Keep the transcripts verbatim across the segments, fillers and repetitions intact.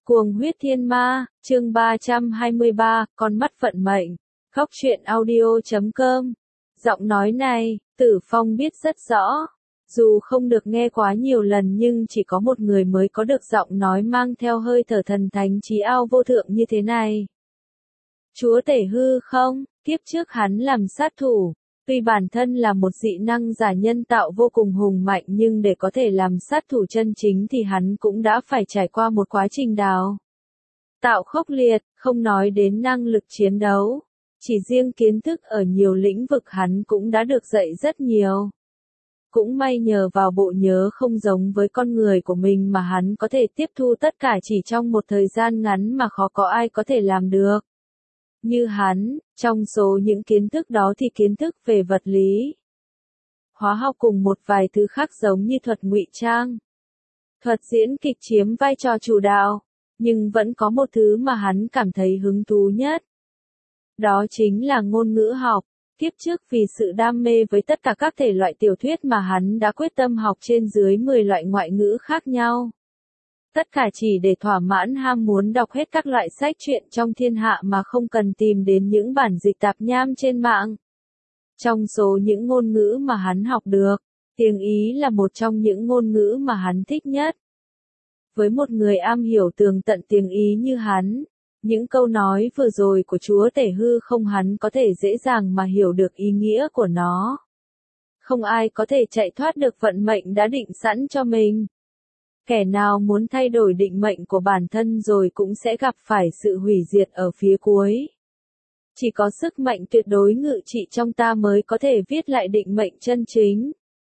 Cuồng huyết thiên ma, chương ba trăm hai mươi ba, con mắt vận mệnh. Góc truyện audio chấm com. Giọng nói này, Tử Phong biết rất rõ. Dù không được nghe quá nhiều lần nhưng chỉ có một người mới có được giọng nói mang theo hơi thở thần thánh trí ao vô thượng như thế này. Chúa tể hư không, kiếp trước hắn làm sát thủ. Tuy bản thân là một dị năng giả nhân tạo vô cùng hùng mạnh nhưng để có thể làm sát thủ chân chính thì hắn cũng đã phải trải qua một quá trình đào tạo khốc liệt, không nói đến năng lực chiến đấu. Chỉ riêng kiến thức ở nhiều lĩnh vực hắn cũng đã được dạy rất nhiều. Cũng may nhờ vào bộ nhớ không giống với con người của mình mà hắn có thể tiếp thu tất cả chỉ trong một thời gian ngắn mà khó có ai có thể làm được. Như hắn, trong số những kiến thức đó thì kiến thức về vật lý, hóa học cùng một vài thứ khác giống như thuật ngụy trang, thuật diễn kịch chiếm vai trò chủ đạo, nhưng vẫn có một thứ mà hắn cảm thấy hứng thú nhất. Đó chính là ngôn ngữ học. Kiếp trước vì sự đam mê với tất cả các thể loại tiểu thuyết mà hắn đã quyết tâm học trên dưới mười loại ngoại ngữ khác nhau. Tất cả chỉ để thỏa mãn ham muốn đọc hết các loại sách truyện trong thiên hạ mà không cần tìm đến những bản dịch tạp nham trên mạng. Trong số những ngôn ngữ mà hắn học được, tiếng Ý là một trong những ngôn ngữ mà hắn thích nhất. Với một người am hiểu tường tận tiếng Ý như hắn, những câu nói vừa rồi của Chúa tể hư không hắn có thể dễ dàng mà hiểu được ý nghĩa của nó. Không ai có thể chạy thoát được vận mệnh đã định sẵn cho mình. Kẻ nào muốn thay đổi định mệnh của bản thân rồi cũng sẽ gặp phải sự hủy diệt ở phía cuối. Chỉ có sức mạnh tuyệt đối ngự trị trong ta mới có thể viết lại định mệnh chân chính.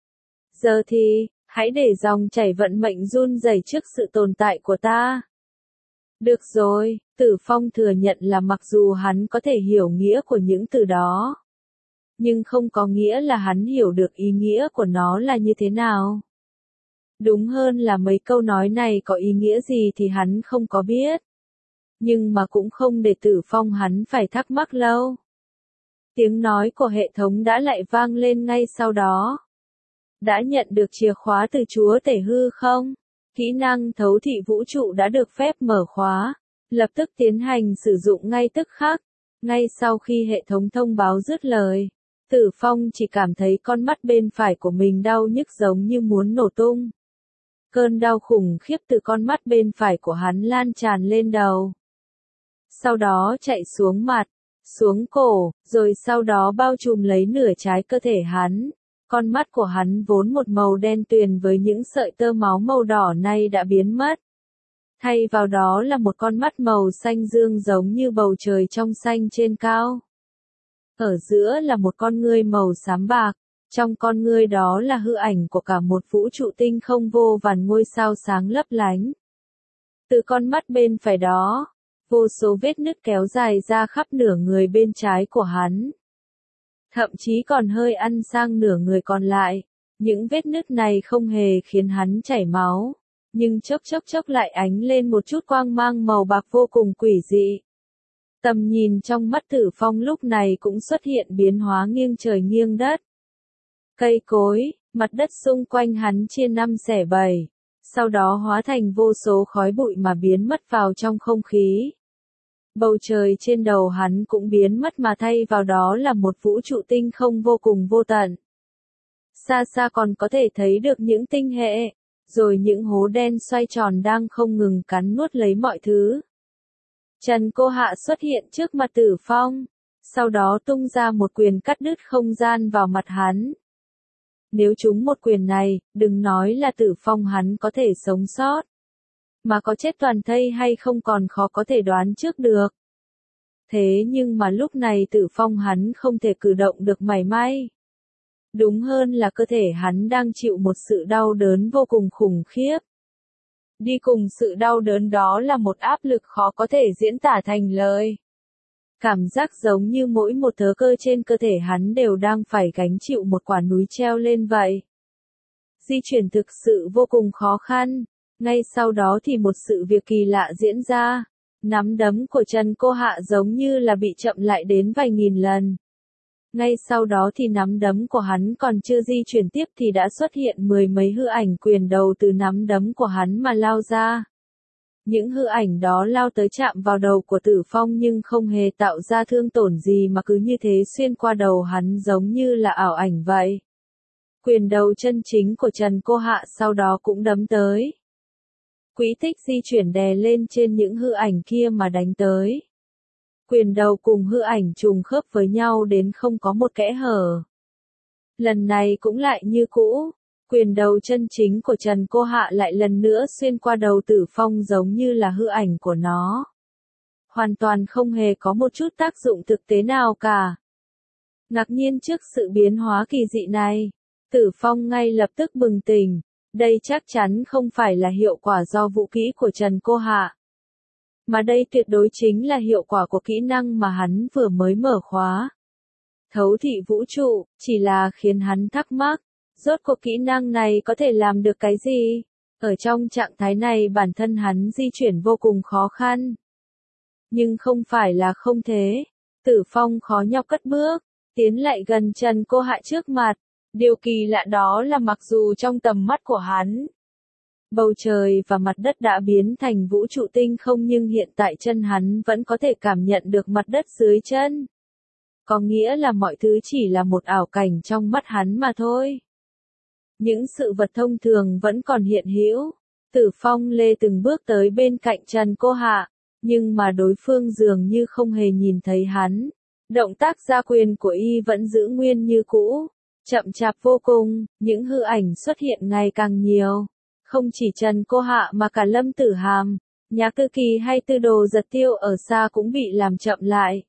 Giờ thì, hãy để dòng chảy vận mệnh run rẩy trước sự tồn tại của ta. Được rồi, Tử Phong thừa nhận là mặc dù hắn có thể hiểu nghĩa của những từ đó, nhưng không có nghĩa là hắn hiểu được ý nghĩa của nó là như thế nào. Đúng hơn là mấy câu nói này có ý nghĩa gì thì hắn không có biết. Nhưng mà cũng không để Tử Phong hắn phải thắc mắc lâu. Tiếng nói của hệ thống đã lại vang lên ngay sau đó. Đã nhận được chìa khóa từ Chúa tể hư không? Kỹ năng thấu thị vũ trụ đã được phép mở khóa. Lập tức tiến hành sử dụng ngay tức khắc. Ngay sau khi hệ thống thông báo dứt lời, Tử Phong chỉ cảm thấy con mắt bên phải của mình đau nhức giống như muốn nổ tung. Cơn đau khủng khiếp từ con mắt bên phải của hắn lan tràn lên đầu. Sau đó chạy xuống mặt, xuống cổ, rồi sau đó bao trùm lấy nửa trái cơ thể hắn. Con mắt của hắn vốn một màu đen tuyền với những sợi tơ máu màu đỏ nay đã biến mất. Thay vào đó là một con mắt màu xanh dương giống như bầu trời trong xanh trên cao. Ở giữa là một con ngươi màu xám bạc. Trong con ngươi đó là hư ảnh của cả một vũ trụ tinh không vô vàn ngôi sao sáng lấp lánh. Từ con mắt bên phải đó, vô số vết nứt kéo dài ra khắp nửa người bên trái của hắn. Thậm chí còn hơi ăn sang nửa người còn lại. Những vết nứt này không hề khiến hắn chảy máu, nhưng chốc chốc chốc lại ánh lên một chút quang mang màu bạc vô cùng quỷ dị. Tầm nhìn trong mắt Tử Phong lúc này cũng xuất hiện biến hóa nghiêng trời nghiêng đất. Cây cối, mặt đất xung quanh hắn chia năm xẻ bảy, sau đó hóa thành vô số khói bụi mà biến mất vào trong không khí. Bầu trời trên đầu hắn cũng biến mất mà thay vào đó là một vũ trụ tinh không vô cùng vô tận. Xa xa còn có thể thấy được những tinh hệ, rồi những hố đen xoay tròn đang không ngừng cắn nuốt lấy mọi thứ. Trần Cô Hạ xuất hiện trước mặt Tử Phong, sau đó tung ra một quyền cắt đứt không gian vào mặt hắn. Nếu trúng một quyền này, đừng nói là Tử Phong hắn có thể sống sót, mà có chết toàn thây hay không còn khó có thể đoán trước được. Thế nhưng mà lúc này Tử Phong hắn không thể cử động được mảy may. Đúng hơn là cơ thể hắn đang chịu một sự đau đớn vô cùng khủng khiếp. Đi cùng sự đau đớn đó là một áp lực khó có thể diễn tả thành lời. Cảm giác giống như mỗi một thớ cơ trên cơ thể hắn đều đang phải gánh chịu một quả núi treo lên vậy. Di chuyển thực sự vô cùng khó khăn. Ngay sau đó thì một sự việc kỳ lạ diễn ra. Nắm đấm của Trần Cô Hạ giống như là bị chậm lại đến vài nghìn lần. Ngay sau đó thì nắm đấm của hắn còn chưa di chuyển tiếp thì đã xuất hiện mười mấy hư ảnh quyền đầu từ nắm đấm của hắn mà lao ra. Những hư ảnh đó lao tới chạm vào đầu của Tử Phong nhưng không hề tạo ra thương tổn gì mà cứ như thế xuyên qua đầu hắn giống như là ảo ảnh vậy. Quyền đầu chân chính của Trần Cô Hạ sau đó cũng đấm tới. Quỹ tích di chuyển đè lên trên những hư ảnh kia mà đánh tới. Quyền đầu cùng hư ảnh trùng khớp với nhau đến không có một kẽ hở. Lần này cũng lại như cũ, quyền đầu chân chính của Trần Cô Hạ lại lần nữa xuyên qua đầu Tử Phong giống như là hư ảnh của nó. Hoàn toàn không hề có một chút tác dụng thực tế nào cả. Ngạc nhiên trước sự biến hóa kỳ dị này, Tử Phong ngay lập tức bừng tỉnh, đây chắc chắn không phải là hiệu quả do vũ kỹ của Trần Cô Hạ. Mà đây tuyệt đối chính là hiệu quả của kỹ năng mà hắn vừa mới mở khóa. Thấu thị vũ trụ, chỉ là khiến hắn thắc mắc, rốt cuộc kỹ năng này có thể làm được cái gì? Ở trong trạng thái này bản thân hắn di chuyển vô cùng khó khăn. Nhưng không phải là không thế. Tử Phong khó nhọc cất bước, tiến lại gần Trần Cô Hạ trước mặt. Điều kỳ lạ đó là mặc dù trong tầm mắt của hắn, bầu trời và mặt đất đã biến thành vũ trụ tinh không nhưng hiện tại chân hắn vẫn có thể cảm nhận được mặt đất dưới chân. Có nghĩa là mọi thứ chỉ là một ảo cảnh trong mắt hắn mà thôi. Những sự vật thông thường vẫn còn hiện hữu. Tử Phong lê từng bước tới bên cạnh Trần Cô Hạ, nhưng mà đối phương dường như không hề nhìn thấy hắn. Động tác ra quyền của y vẫn giữ nguyên như cũ, chậm chạp vô cùng, những hư ảnh xuất hiện ngày càng nhiều. Không chỉ Trần Cô Hạ mà cả Lâm Tử Hàm, Nhạc Tư Kỳ hay Tư Đồ Giật Tiêu ở xa cũng bị làm chậm lại.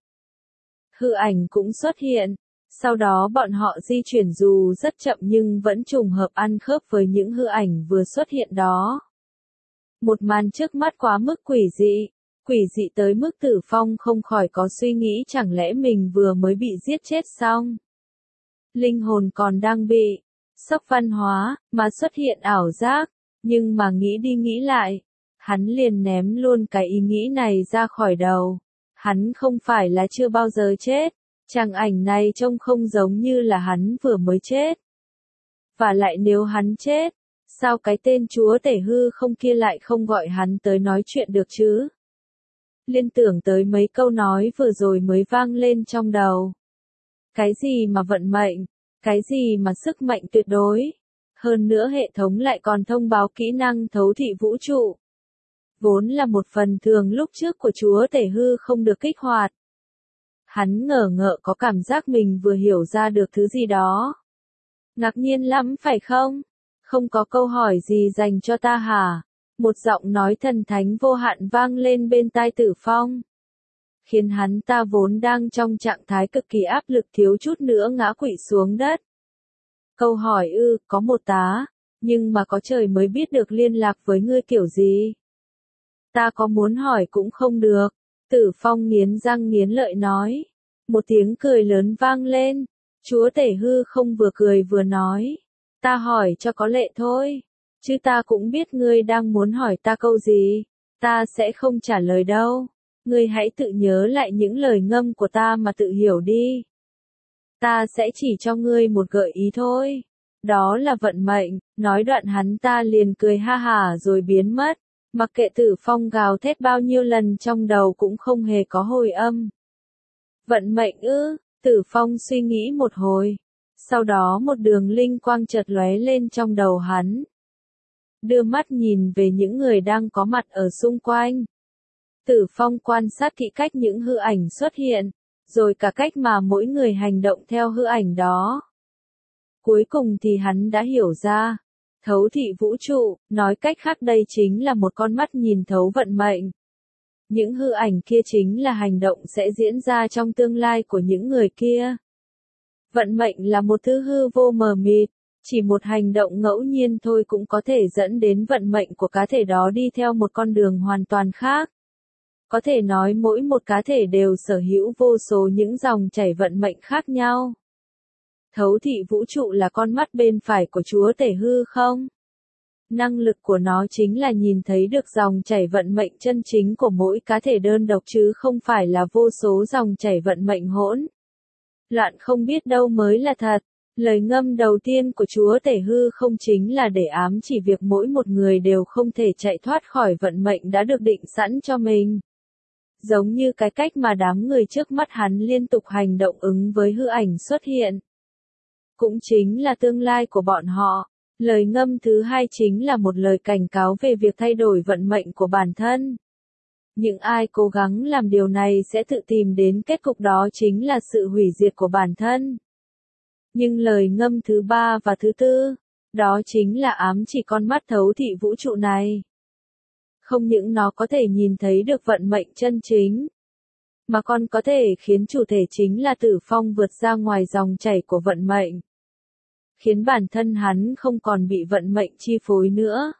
Hư ảnh cũng xuất hiện, sau đó bọn họ di chuyển dù rất chậm nhưng vẫn trùng hợp ăn khớp với những hư ảnh vừa xuất hiện đó. Một màn trước mắt quá mức quỷ dị, quỷ dị tới mức Tử Phong không khỏi có suy nghĩ chẳng lẽ mình vừa mới bị giết chết xong. Linh hồn còn đang bị sốc văn hóa, mà xuất hiện ảo giác, nhưng mà nghĩ đi nghĩ lại, hắn liền ném luôn cái ý nghĩ này ra khỏi đầu. Hắn không phải là chưa bao giờ chết, trang ảnh này trông không giống như là hắn vừa mới chết. Và lại nếu hắn chết, sao cái tên chúa tể hư không kia lại không gọi hắn tới nói chuyện được chứ? Liên tưởng tới mấy câu nói vừa rồi mới vang lên trong đầu. Cái gì mà vận mệnh, cái gì mà sức mạnh tuyệt đối, hơn nữa hệ thống lại còn thông báo kỹ năng thấu thị vũ trụ. Vốn là một phần thường lúc trước của chúa tể hư không được kích hoạt. Hắn ngờ ngợ có cảm giác mình vừa hiểu ra được thứ gì đó. Ngạc nhiên lắm phải không? Không có câu hỏi gì dành cho ta hả? Một giọng nói thần thánh vô hạn vang lên bên tai Tử Phong. Khiến hắn ta vốn đang trong trạng thái cực kỳ áp lực thiếu chút nữa ngã quỵ xuống đất. Câu hỏi ư, có một tá, nhưng mà có trời mới biết được liên lạc với ngươi kiểu gì. Ta có muốn hỏi cũng không được. Tử Phong nghiến răng nghiến lợi nói. Một tiếng cười lớn vang lên. Chúa tể hư không vừa cười vừa nói. Ta hỏi cho có lệ thôi. Chứ ta cũng biết ngươi đang muốn hỏi ta câu gì. Ta sẽ không trả lời đâu. Ngươi hãy tự nhớ lại những lời ngâm của ta mà tự hiểu đi. Ta sẽ chỉ cho ngươi một gợi ý thôi. Đó là vận mệnh. Nói đoạn hắn ta liền cười ha hả rồi biến mất. Mặc kệ Tử Phong gào thét bao nhiêu lần trong đầu cũng không hề có hồi âm. Vận mệnh ư? Tử Phong suy nghĩ một hồi. Sau đó một đường linh quang chợt lóe lên trong đầu hắn. Đưa mắt nhìn về những người đang có mặt ở xung quanh. Tử Phong quan sát kỹ cách những hư ảnh xuất hiện, rồi cả cách mà mỗi người hành động theo hư ảnh đó. Cuối cùng thì hắn đã hiểu ra. Thấu thị vũ trụ, nói cách khác đây chính là một con mắt nhìn thấu vận mệnh. Những hư ảnh kia chính là hành động sẽ diễn ra trong tương lai của những người kia. Vận mệnh là một thứ hư vô mờ mịt, chỉ một hành động ngẫu nhiên thôi cũng có thể dẫn đến vận mệnh của cá thể đó đi theo một con đường hoàn toàn khác. Có thể nói mỗi một cá thể đều sở hữu vô số những dòng chảy vận mệnh khác nhau. Thấu thị vũ trụ là con mắt bên phải của chúa tể hư không? Năng lực của nó chính là nhìn thấy được dòng chảy vận mệnh chân chính của mỗi cá thể đơn độc chứ không phải là vô số dòng chảy vận mệnh hỗn loạn không biết đâu mới là thật. Lời ngâm đầu tiên của Chúa Tể Hư không chính là để ám chỉ việc mỗi một người đều không thể chạy thoát khỏi vận mệnh đã được định sẵn cho mình. Giống như cái cách mà đám người trước mắt hắn liên tục hành động ứng với hư ảnh xuất hiện. Cũng chính là tương lai của bọn họ. Lời ngâm thứ hai chính là một lời cảnh cáo về việc thay đổi vận mệnh của bản thân. Những ai cố gắng làm điều này sẽ tự tìm đến kết cục đó chính là sự hủy diệt của bản thân. Nhưng lời ngâm thứ ba và thứ tư, đó chính là ám chỉ con mắt thấu thị vũ trụ này. Không những nó có thể nhìn thấy được vận mệnh chân chính, mà còn có thể khiến chủ thể chính là Tử Phong vượt ra ngoài dòng chảy của vận mệnh. Khiến bản thân hắn không còn bị vận mệnh chi phối nữa.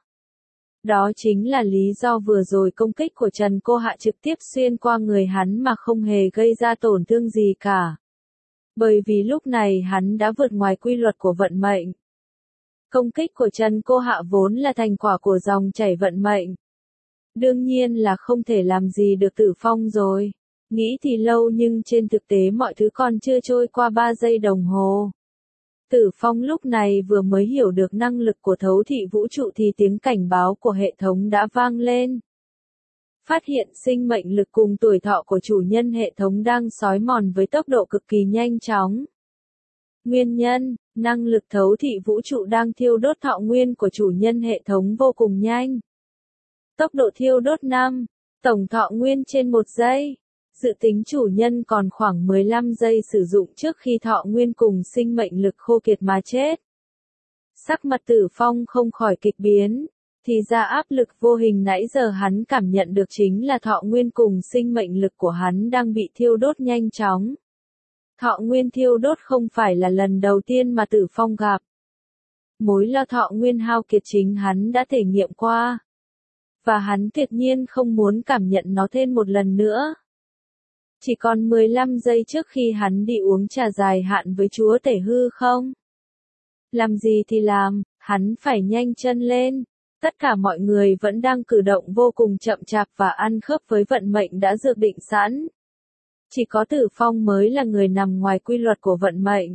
Đó chính là lý do vừa rồi công kích của Trần Cô Hạ trực tiếp xuyên qua người hắn mà không hề gây ra tổn thương gì cả. Bởi vì lúc này hắn đã vượt ngoài quy luật của vận mệnh. Công kích của Trần Cô Hạ vốn là thành quả của dòng chảy vận mệnh. Đương nhiên là không thể làm gì được Tử Phong rồi. Nghĩ thì lâu nhưng trên thực tế mọi thứ còn chưa trôi qua ba giây đồng hồ. Tử Phong lúc này vừa mới hiểu được năng lực của thấu thị vũ trụ thì tiếng cảnh báo của hệ thống đã vang lên. Phát hiện sinh mệnh lực cùng tuổi thọ của chủ nhân hệ thống đang xói mòn với tốc độ cực kỳ nhanh chóng. Nguyên nhân, năng lực thấu thị vũ trụ đang thiêu đốt thọ nguyên của chủ nhân hệ thống vô cùng nhanh. Tốc độ thiêu đốt năm, tổng thọ nguyên trên một giây. Dự tính chủ nhân còn khoảng mười lăm giây sử dụng trước khi thọ nguyên cùng sinh mệnh lực khô kiệt mà chết. Sắc mặt Tử Phong không khỏi kịch biến, thì ra áp lực vô hình nãy giờ hắn cảm nhận được chính là thọ nguyên cùng sinh mệnh lực của hắn đang bị thiêu đốt nhanh chóng. Thọ nguyên thiêu đốt không phải là lần đầu tiên mà Tử Phong gặp. Mối lo thọ nguyên hao kiệt chính hắn đã thể nghiệm qua. Và hắn tuyệt nhiên không muốn cảm nhận nó thêm một lần nữa. Chỉ còn mười lăm giây trước khi hắn đi uống trà dài hạn với Chúa Tể Hư không? Làm gì thì làm, hắn phải nhanh chân lên. Tất cả mọi người vẫn đang cử động vô cùng chậm chạp và ăn khớp với vận mệnh đã dự định sẵn. Chỉ có Tử Phong mới là người nằm ngoài quy luật của vận mệnh.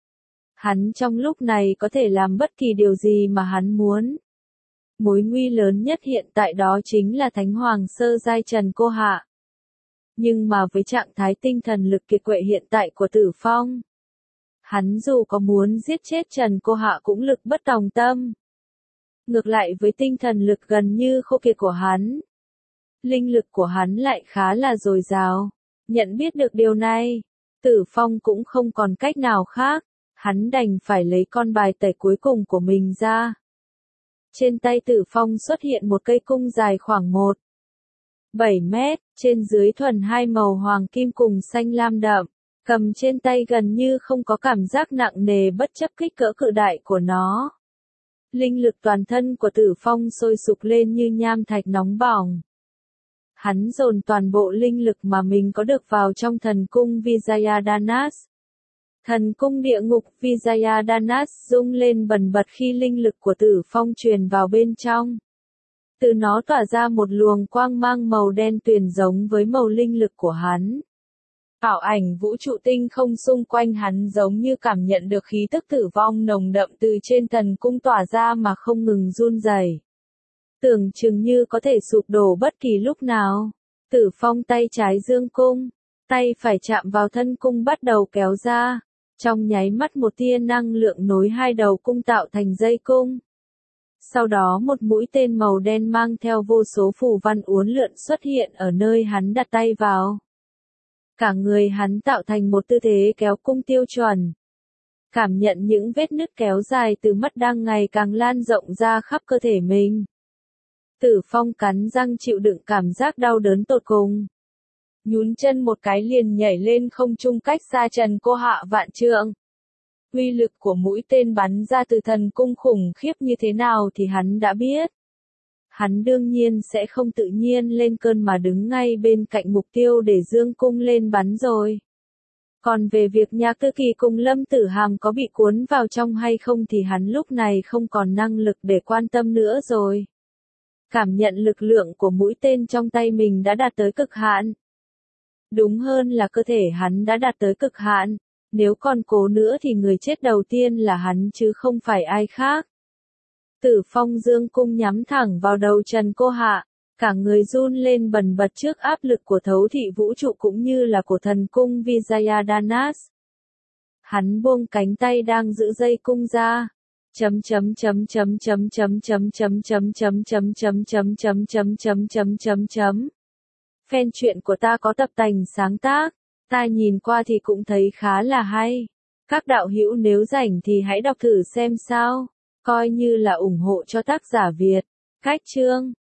Hắn trong lúc này có thể làm bất kỳ điều gì mà hắn muốn. Mối nguy lớn nhất hiện tại đó chính là Thánh Hoàng sơ giai Trần Cô Hạ. Nhưng mà với trạng thái tinh thần lực kiệt quệ hiện tại của Tử Phong, hắn dù có muốn giết chết Trần Cô Hạ cũng lực bất tòng tâm. Ngược lại với tinh thần lực gần như khô kiệt của hắn, linh lực của hắn lại khá là dồi dào. Nhận biết được điều này, Tử Phong cũng không còn cách nào khác, hắn đành phải lấy con bài tẩy cuối cùng của mình ra. Trên tay Tử Phong xuất hiện một cây cung dài khoảng một phẩy bảy mét, trên dưới thuần hai màu hoàng kim cùng xanh lam đậm, cầm trên tay gần như không có cảm giác nặng nề bất chấp kích cỡ cự đại của nó. Linh lực toàn thân của Tử Phong sôi sục lên như nham thạch nóng bỏng. Hắn dồn toàn bộ linh lực mà mình có được vào trong thần cung Vijayadanas. Thần cung địa ngục Vijayadanas rung lên bần bật khi linh lực của Tử Phong truyền vào bên trong. Từ nó tỏa ra một luồng quang mang màu đen tuyền giống với màu linh lực của hắn. Ảo ảnh vũ trụ tinh không xung quanh hắn giống như cảm nhận được khí tức tử vong nồng đậm từ trên thần cung tỏa ra mà không ngừng run rẩy. Tưởng chừng như có thể sụp đổ bất kỳ lúc nào. Tử Phong tay trái dương cung, tay phải chạm vào thân cung bắt đầu kéo ra. Trong nháy mắt một tia năng lượng nối hai đầu cung tạo thành dây cung. Sau đó một mũi tên màu đen mang theo vô số phù văn uốn lượn xuất hiện ở nơi hắn đặt tay vào. Cả người hắn tạo thành một tư thế kéo cung tiêu chuẩn. Cảm nhận những vết nứt kéo dài từ mắt đang ngày càng lan rộng ra khắp cơ thể mình. Tử Phong cắn răng chịu đựng cảm giác đau đớn tột cùng. Nhún chân một cái liền nhảy lên không trung cách xa Trần Cô Hạ vạn trượng. Uy lực của mũi tên bắn ra từ thần cung khủng khiếp như thế nào thì hắn đã biết. Hắn đương nhiên sẽ không tự nhiên lên cơn mà đứng ngay bên cạnh mục tiêu để dương cung lên bắn rồi. Còn về việc Nhạc Tư Kỳ cùng Lâm Tử Hàm có bị cuốn vào trong hay không thì hắn lúc này không còn năng lực để quan tâm nữa rồi. Cảm nhận lực lượng của mũi tên trong tay mình đã đạt tới cực hạn. Đúng hơn là cơ thể hắn đã đạt tới cực hạn. Nếu còn cố nữa thì người chết đầu tiên là hắn chứ không phải ai khác. Tử Phong dương cung nhắm thẳng vào đầu Trần Cô Hạ, cả người run lên bần bật trước áp lực của thấu thị vũ trụ cũng như là của thần cung Vijayadanas. Hắn buông cánh tay đang giữ dây cung ra. Chấm chấm chấm chấm chấm chấm chấm chấm chấm chấm chấm chấm chấm chấm chấm chấm chấm chấm chấm. Fan truyện của ta có tập tành sáng tác, ta nhìn qua thì cũng thấy khá là hay. Các đạo hữu nếu rảnh thì hãy đọc thử xem sao, coi như là ủng hộ cho tác giả Việt. Cách chương